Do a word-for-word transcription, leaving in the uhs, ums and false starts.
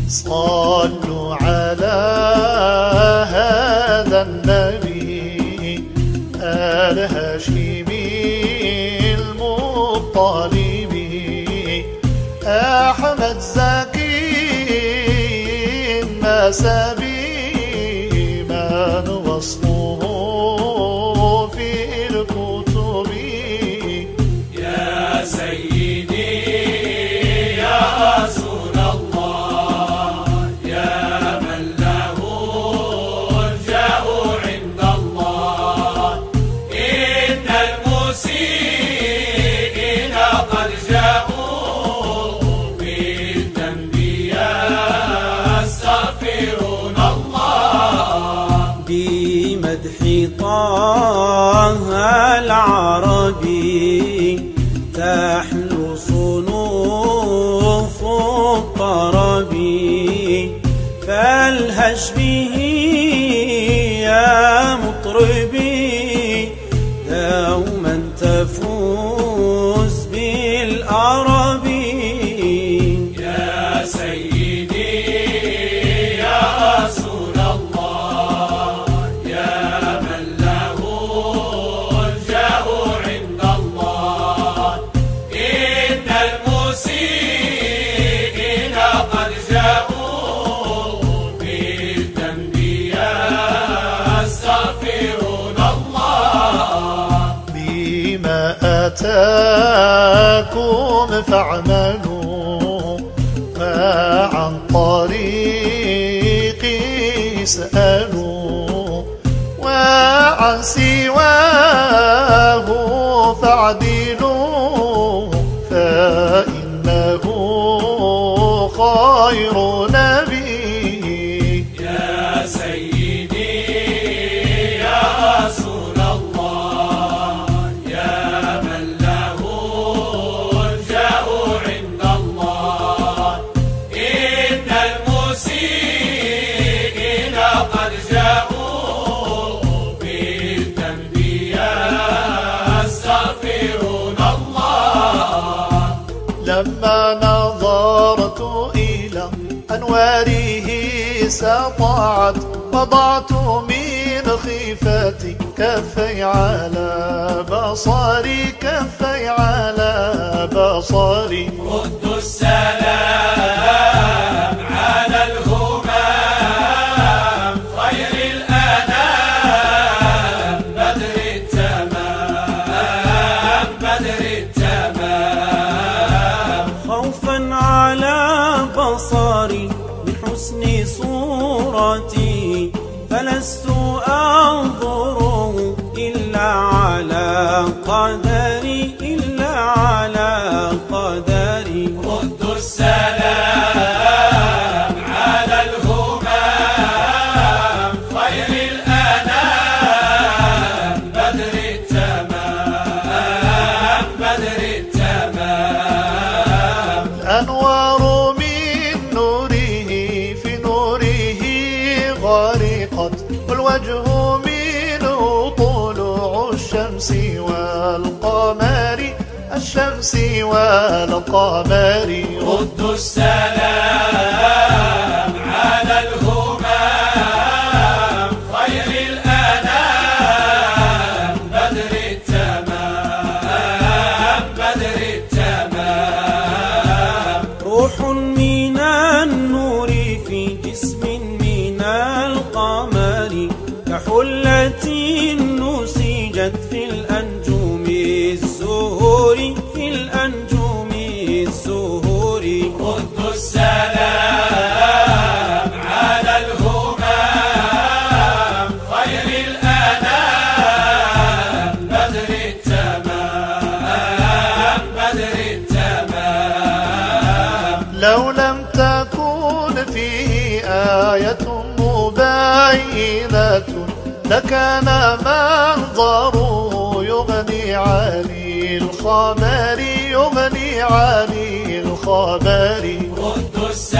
صلوا على هذا النبي الهاشمي المطلبي أحمد زكي النسبي من وصفه في الكتب. يا سيدي يا رسول الله يا من له الجاه عند الله إن المسيئين قد جاءوا بالذنب يستغفرون الله. بمدح طه العربي تحلو صنوف الطرب فالهج به يا مطربي دوما تفوز بالأرب. يا سيدي يا رسول الله يا من له الجاه عند الله إن المسيئين قد جاءوا بالذنب يستغفرون الله. بما أتاكم فاعملوا وعن طريقي اسألوا وعن سواه فاعدلوا فإنه خير نبي. يا سيدي يا رسول الله يا من له الجاه عند الله إن المسيئين قد جاءوا بالذنب يستغفرون الله. لما نظرت إلى أنواره سطعت وضعت من خيفتي كفي على بصري كفي على بصري. رد السلام على الهمام خير الأنام بدر التمام بدر التمام. خوفا على بصري من حسن صورتي فلست أنظر إلا على قدري إلا على قدري. رد السلام على الهمام خير الأنام بدر التمام بدر التمام. الأنوار من نوره في نوره غرقت والوجه منه طلوع الشمس والقمر الشمس والقمر. رد السلام على الهمام خير الأنام بدر التمام بدر التمام. روح من النور في جسم من القمر كحلة نسجت في الأنجوم الزهور في الأنجوم الزهور. رد السلام على الهمام خير الأنام بدر التمام بدر التمام. لو لم تكن فيه آية مبينة لكان منظره يغني عن الخبر يغني عن الخبر. رد السلام